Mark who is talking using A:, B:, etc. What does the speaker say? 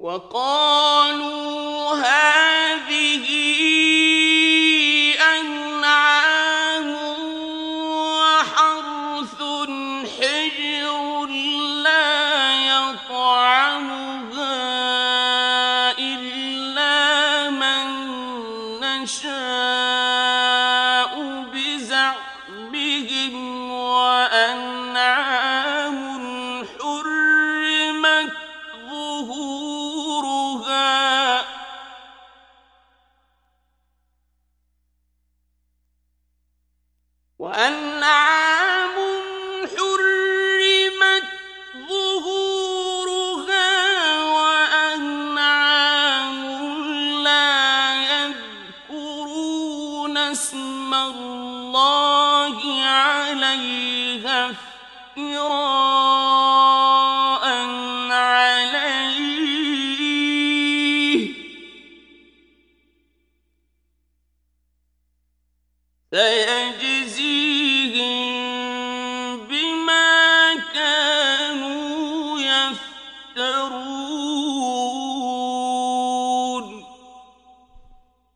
A: وقالوا هذه أنعام وحرث حجر لا يطعمها إلا من نشاء بزعمهم وأنعام حرمت ظهورها وأنعام حرمت ظهورها وأنعام لا يذكرون اسم الله عليها افتراء عليه سيجزيهم بما كانوا يفترون